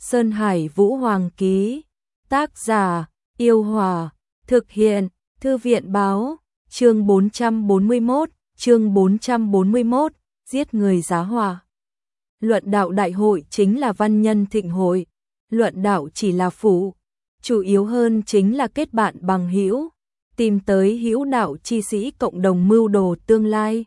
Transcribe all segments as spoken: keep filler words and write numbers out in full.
Sơn Hải Vũ Hoàng ký. Tác giả, Yêu Hòa. Thực hiện, Thư viện báo. Chương bốn trăm bốn mươi mốt, chương bốn trăm bốn mươi mốt, giết người giá họa. Luận đạo đại hội chính là văn nhân thịnh hội, luận đạo chỉ là phụ, chủ yếu hơn chính là kết bạn bằng hữu, tìm tới hữu đạo chi sĩ cộng đồng mưu đồ tương lai.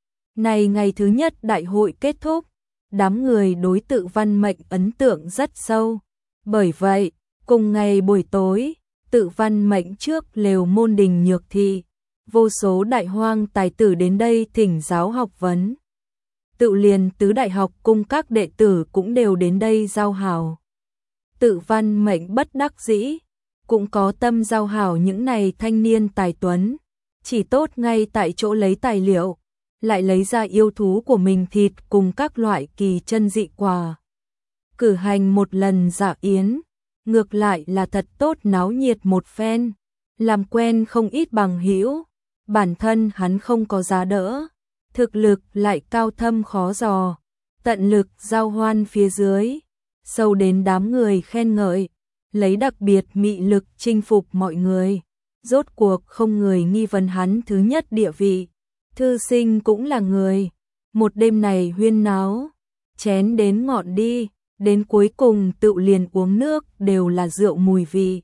Này ngày thứ nhất đại hội kết thúc, đám người đối Tự Văn Mệnh ấn tượng rất sâu. Bởi vậy, cùng ngày buổi tối, Tự Văn Mệnh trước lều môn đình Nhược Thị, vô số đại hoang tài tử đến đây thỉnh giáo học vấn. Tự liền tứ đại học cùng các đệ tử cũng đều đến đây giao hảo. Tự Văn Mệnh bất đắc dĩ, cũng có tâm giao hảo những này thanh niên tài tuấn, chỉ tốt ngay tại chỗ lấy tài liệu, lại lấy ra yêu thú của mình thịt cùng các loại kỳ chân dị quà. Cử hành một lần dạ yến, ngược lại là thật tốt náo nhiệt một phen, làm quen không ít bằng hữu, bản thân hắn không có giá đỡ, thực lực lại cao thâm khó dò, tận lực giao hoan phía dưới, sâu đến đám người khen ngợi, lấy đặc biệt mị lực chinh phục mọi người, rốt cuộc không người nghi vấn hắn thứ nhất địa vị. Thư sinh cũng là người, một đêm này huyên náo, chén đến ngọn đi, đến cuối cùng tự liền uống nước đều là rượu mùi vị.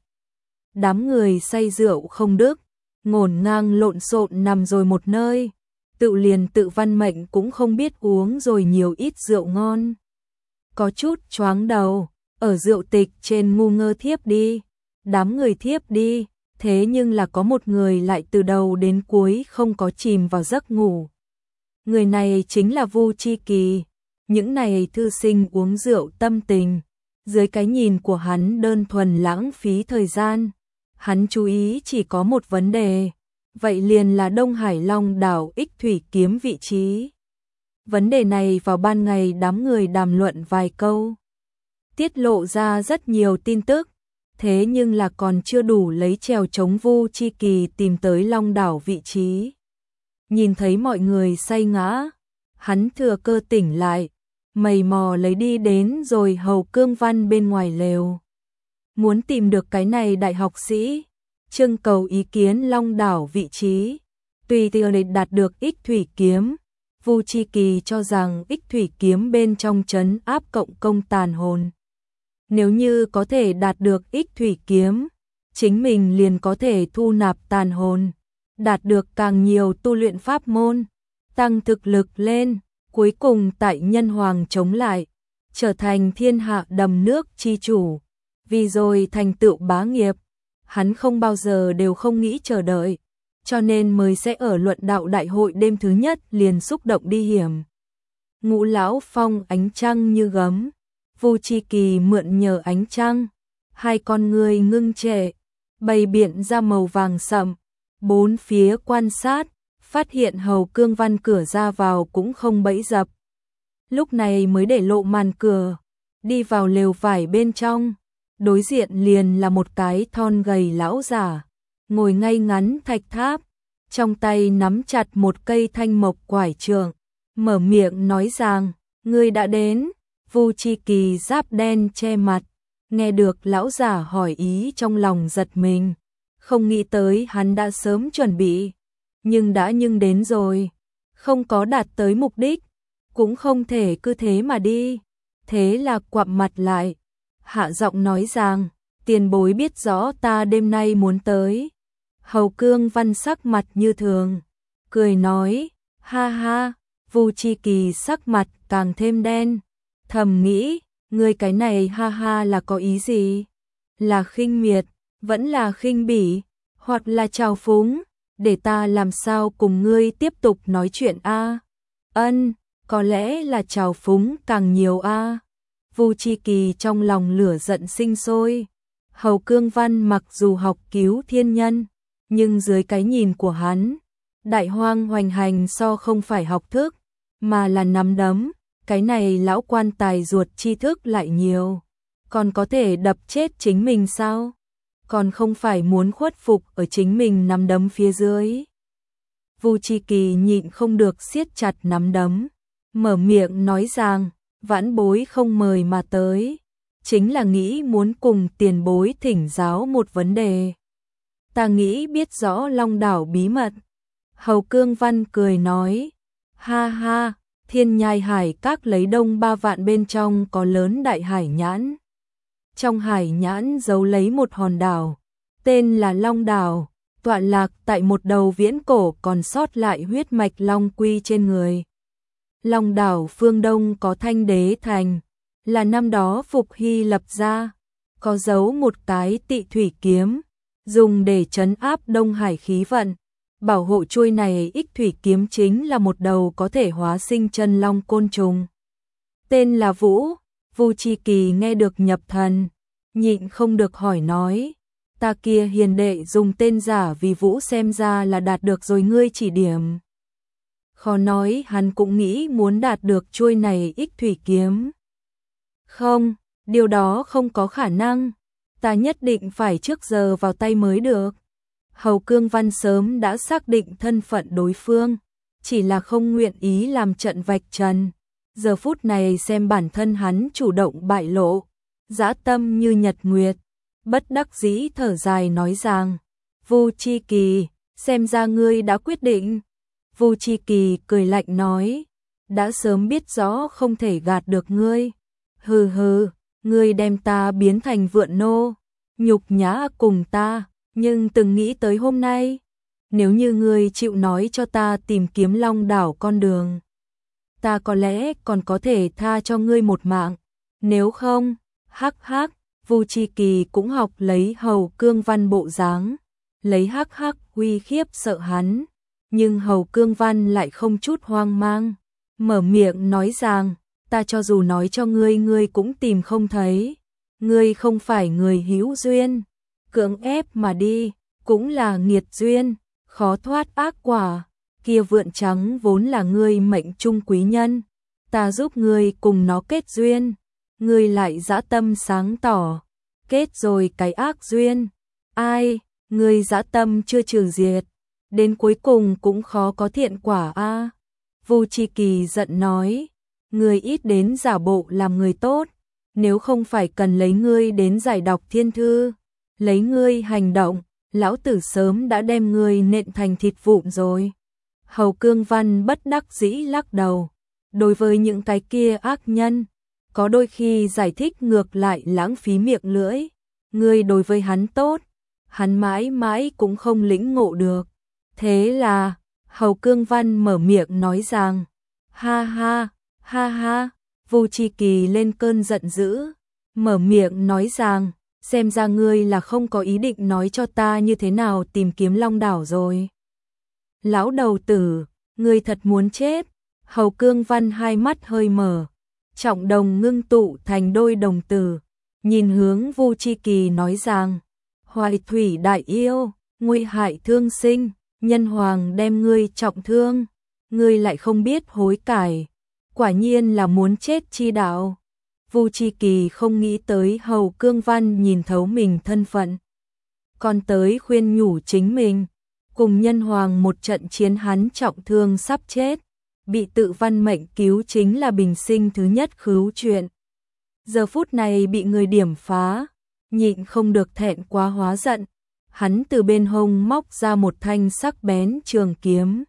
Đám người say rượu không đức, ngổn ngang lộn xộn nằm rồi một nơi, tự liền Tự Văn Mệnh cũng không biết uống rồi nhiều ít rượu ngon. Có chút choáng đầu, ở rượu tịch trên ngu ngơ thiếp đi, đám người thiếp đi. Thế nhưng là có một người lại từ đầu đến cuối không có chìm vào giấc ngủ. Người này chính là Vu Chi Kỳ. Những này thư sinh uống rượu tâm tình, dưới cái nhìn của hắn đơn thuần lãng phí thời gian. Hắn chú ý chỉ có một vấn đề, vậy liền là Đông Hải Long đảo Ích Thủy kiếm vị trí. Vấn đề này vào ban ngày đám người đàm luận vài câu, tiết lộ ra rất nhiều tin tức. Thế nhưng là còn chưa đủ lấy chèo chống Vu Chi Kỳ tìm tới Long đảo vị trí. Nhìn thấy mọi người say ngã, hắn thừa cơ tỉnh lại, mày mò lấy đi đến rồi hầu Cương Văn bên ngoài lều. Muốn tìm được cái này đại học sĩ, trưng cầu ý kiến Long đảo vị trí, tùy tiện để đạt được Ích Thủy kiếm. Vu Chi Kỳ cho rằng Ích Thủy kiếm bên trong trấn áp cộng công tàn hồn. Nếu như có thể đạt được Ích Thủy kiếm, chính mình liền có thể thu nạp tàn hồn, đạt được càng nhiều tu luyện pháp môn, tăng thực lực lên, cuối cùng tại nhân hoàng chống lại, trở thành thiên hạ đầm nước chi chủ, vì rồi thành tựu bá nghiệp. Hắn không bao giờ đều không nghĩ chờ đợi, cho nên mới sẽ ở luận đạo đại hội đêm thứ nhất liền xúc động đi hiểm. Ngũ lão phong ánh trăng như gấm. Vu Chi Kỳ mượn nhờ ánh trăng, hai con người ngưng trệ, bày biện ra màu vàng sậm, bốn phía quan sát, phát hiện hầu Cương Văn cửa ra vào cũng không bẫy dập. Lúc này mới để lộ màn cửa, đi vào lều vải bên trong, đối diện liền là một cái thon gầy lão giả, ngồi ngay ngắn thạch tháp, trong tay nắm chặt một cây thanh mộc quải trượng, mở miệng nói rằng, ngươi đã đến. Vu Chi Kỳ giáp đen che mặt, nghe được lão giả hỏi ý trong lòng giật mình, không nghĩ tới hắn đã sớm chuẩn bị, nhưng đã nhưng đến rồi, không có đạt tới mục đích, cũng không thể cứ thế mà đi, thế là quặm mặt lại, hạ giọng nói rằng, tiền bối biết rõ ta đêm nay muốn tới. Hầu Cương Văn sắc mặt như thường, cười nói, ha ha. Vu Chi Kỳ sắc mặt càng thêm đen. Thầm nghĩ, ngươi cái này ha ha là có ý gì? Là khinh miệt, vẫn là khinh bỉ, hoặc là trào phúng, để ta làm sao cùng ngươi tiếp tục nói chuyện a? Ân, có lẽ là trào phúng càng nhiều a. Vu Chi Kỳ trong lòng lửa giận sinh sôi. Hầu Cương Văn mặc dù học cứu thiên nhân, nhưng dưới cái nhìn của hắn, đại hoang hoành hành so không phải học thức, mà là nắm đấm. Cái này lão quan tài ruột tri thức lại nhiều, còn có thể đập chết chính mình sao? Còn không phải muốn khuất phục ở chính mình nắm đấm phía dưới. Vu Chi Kỳ nhịn không được siết chặt nắm đấm, mở miệng nói rằng, vãn bối không mời mà tới, chính là nghĩ muốn cùng tiền bối thỉnh giáo một vấn đề. Ta nghĩ biết rõ Long đảo bí mật. Hầu Cương Văn cười nói, ha ha, Thiên Nhai Hải Các lấy đông ba vạn bên trong có lớn đại hải nhãn. Trong hải nhãn giấu lấy một hòn đảo, tên là Long đảo, tọa lạc tại một đầu viễn cổ còn sót lại huyết mạch long quy trên người. Long đảo phương đông có Thanh Đế Thành, là năm đó Phục Hy lập ra, có giấu một cái Tị Thủy kiếm, dùng để trấn áp Đông Hải khí vận. Bảo hộ chuôi này Ích Thủy kiếm chính là một đầu có thể hóa sinh chân long côn trùng. Tên là Vũ. Vu Chi Kỳ nghe được nhập thần, nhịn không được hỏi nói, ta kia hiền đệ dùng tên giả vì Vũ xem ra là đạt được rồi ngươi chỉ điểm. Khó nói hắn cũng nghĩ muốn đạt được chuôi này Ích Thủy kiếm. Không, điều đó không có khả năng, ta nhất định phải trước giờ vào tay mới được. Hầu Cương Văn sớm đã xác định thân phận đối phương, chỉ là không nguyện ý làm trận vạch trần. Giờ phút này xem bản thân hắn chủ động bại lộ, dã tâm như nhật nguyệt, bất đắc dĩ thở dài nói rằng, Vu Chi Kỳ, xem ra ngươi đã quyết định. Vu Chi Kỳ cười lạnh nói, đã sớm biết rõ không thể gạt được ngươi. Hừ hừ, ngươi đem ta biến thành vượn nô, nhục nhã cùng ta, nhưng từng nghĩ tới hôm nay, nếu như ngươi chịu nói cho ta tìm kiếm Long đảo con đường, ta có lẽ còn có thể tha cho ngươi một mạng, nếu không, hắc hắc, Vu Chi Kỳ cũng học lấy Hầu Cương Văn bộ dáng, lấy hắc hắc uy khiếp sợ hắn, nhưng Hầu Cương Văn lại không chút hoang mang, mở miệng nói rằng, ta cho dù nói cho ngươi ngươi cũng tìm không thấy, ngươi không phải người hữu duyên, cưỡng ép mà đi, cũng là nghiệt duyên, khó thoát ác quả. Kia vượn trắng vốn là ngươi mệnh trung quý nhân, ta giúp ngươi cùng nó kết duyên, ngươi lại dã tâm sáng tỏ, kết rồi cái ác duyên. Ai, ngươi dã tâm chưa trừ diệt, đến cuối cùng cũng khó có thiện quả a. À. Vu Chi Kỳ giận nói, ngươi ít đến giả bộ làm người tốt, nếu không phải cần lấy ngươi đến giải đọc thiên thư, lấy ngươi hành động, lão tử sớm đã đem ngươi nện thành thịt vụn rồi. Hầu Cương Văn bất đắc dĩ lắc đầu, đối với những cái kia ác nhân, có đôi khi giải thích ngược lại lãng phí miệng lưỡi, ngươi đối với hắn tốt, hắn mãi mãi cũng không lĩnh ngộ được. Thế là, Hầu Cương Văn mở miệng nói rằng, ha ha, ha ha, Vu Chi Kỳ lên cơn giận dữ, mở miệng nói rằng, xem ra ngươi là không có ý định nói cho ta như thế nào tìm kiếm Long đảo rồi. Lão đầu tử, ngươi thật muốn chết. Hầu Cương Văn hai mắt hơi mở, trọng đồng ngưng tụ thành đôi đồng tử, nhìn hướng Vu Chi Kỳ nói rằng, Hoài Thủy đại yêu, nguy hại thương sinh, nhân hoàng đem ngươi trọng thương, ngươi lại không biết hối cải, quả nhiên là muốn chết chi đạo. Vu Chi Kỳ không nghĩ tới Hầu Cương Văn nhìn thấu mình thân phận, còn tới khuyên nhủ chính mình, cùng nhân hoàng một trận chiến hắn trọng thương sắp chết, bị tự văn mệnh cứu chính là bình sinh thứ nhất khứu chuyện. Giờ phút này bị người điểm phá, nhịn không được thẹn quá hóa giận, hắn từ bên hông móc ra một thanh sắc bén trường kiếm,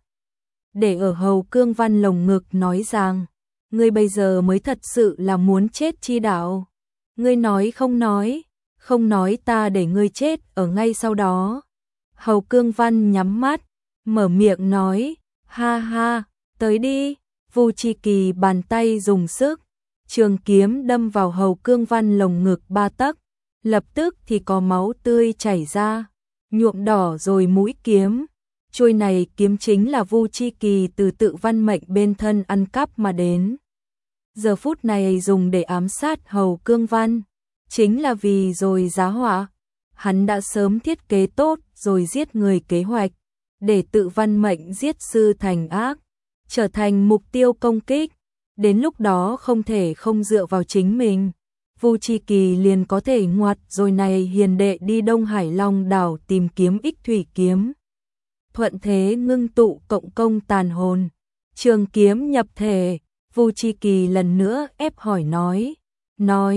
để ở Hầu Cương Văn lồng ngực nói rằng, ngươi bây giờ mới thật sự là muốn chết chi đạo. Ngươi nói không nói, không nói ta để ngươi chết ở ngay sau đó. Hầu Cương Văn nhắm mắt, mở miệng nói, ha ha, tới đi. Vu Chi Kỳ bàn tay dùng sức, trường kiếm đâm vào Hầu Cương Văn lồng ngực ba tấc, lập tức thì có máu tươi chảy ra, nhuộm đỏ rồi mũi kiếm. Chuôi này kiếm chính là Vu Chi Kỳ từ tự văn mệnh bên thân ăn cắp mà đến. Giờ phút này dùng để ám sát Hầu Cương Văn, chính là vì rồi giá họa. Hắn đã sớm thiết kế tốt rồi giết người kế hoạch, để tự văn mệnh giết sư thành ác, trở thành mục tiêu công kích. Đến lúc đó không thể không dựa vào chính mình, Vu Chi Kỳ liền có thể ngoặt rồi này hiền đệ đi Đông Hải Long đảo tìm kiếm Ích Thủy kiếm. Thuận thế ngưng tụ cộng công tàn hồn, trường kiếm nhập thể. Vu Chi Kỳ lần nữa ép hỏi nói, nói,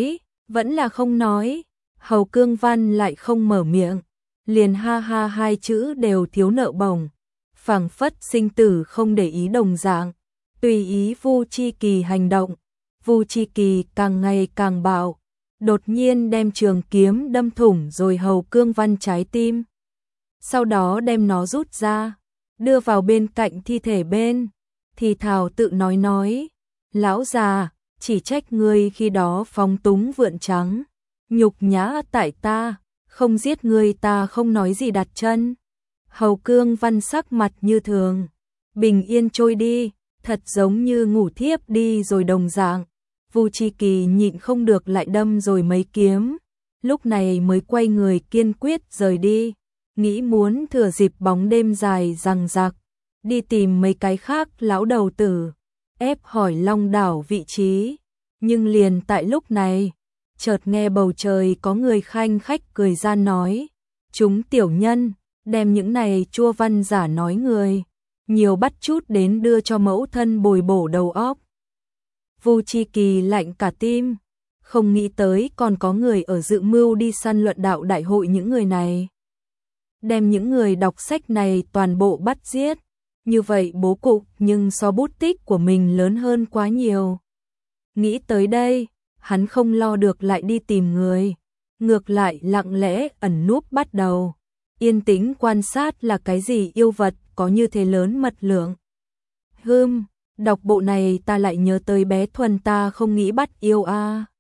vẫn là không nói. Hầu Cương Văn lại không mở miệng, liền ha ha hai chữ đều thiếu nợ bổng, phảng phất sinh tử không để ý đồng dạng, tùy ý Vu Chi Kỳ hành động. Vu Chi Kỳ càng ngày càng bạo, đột nhiên đem trường kiếm đâm thủng rồi Hầu Cương Văn trái tim. Sau đó đem nó rút ra, đưa vào bên cạnh thi thể bên, thì thào tự nói nói, lão già, chỉ trách ngươi khi đó phóng túng vượn trắng, nhục nhã tại ta, không giết ngươi ta không nói gì đặt chân. Hầu Cương Văn sắc mặt như thường, bình yên trôi đi, thật giống như ngủ thiếp đi rồi đồng dạng. Vu Chi Kỳ nhịn không được lại đâm rồi mấy kiếm, lúc này mới quay người kiên quyết rời đi, nghĩ muốn thừa dịp bóng đêm dài rằng rặc, đi tìm mấy cái khác lão đầu tử, ép hỏi Long đảo vị trí. Nhưng liền tại lúc này, chợt nghe bầu trời có người khanh khách cười ra nói, chúng tiểu nhân, đem những này chua văn giả nói người, nhiều bắt chút đến đưa cho mẫu thân bồi bổ đầu óc. Vu Chi Kỳ lạnh cả tim, không nghĩ tới còn có người ở dự mưu đi săn luận đạo đại hội những người này. Đem những người đọc sách này toàn bộ bắt giết, như vậy bố cục nhưng so bút tích của mình lớn hơn quá nhiều. Nghĩ tới đây, hắn không lo được lại đi tìm người, ngược lại lặng lẽ ẩn núp bắt đầu, yên tĩnh quan sát là cái gì yêu vật có như thế lớn mật lượng. Hừm, đọc bộ này ta lại nhớ tới bé Thuần ta không nghĩ bắt yêu a. À.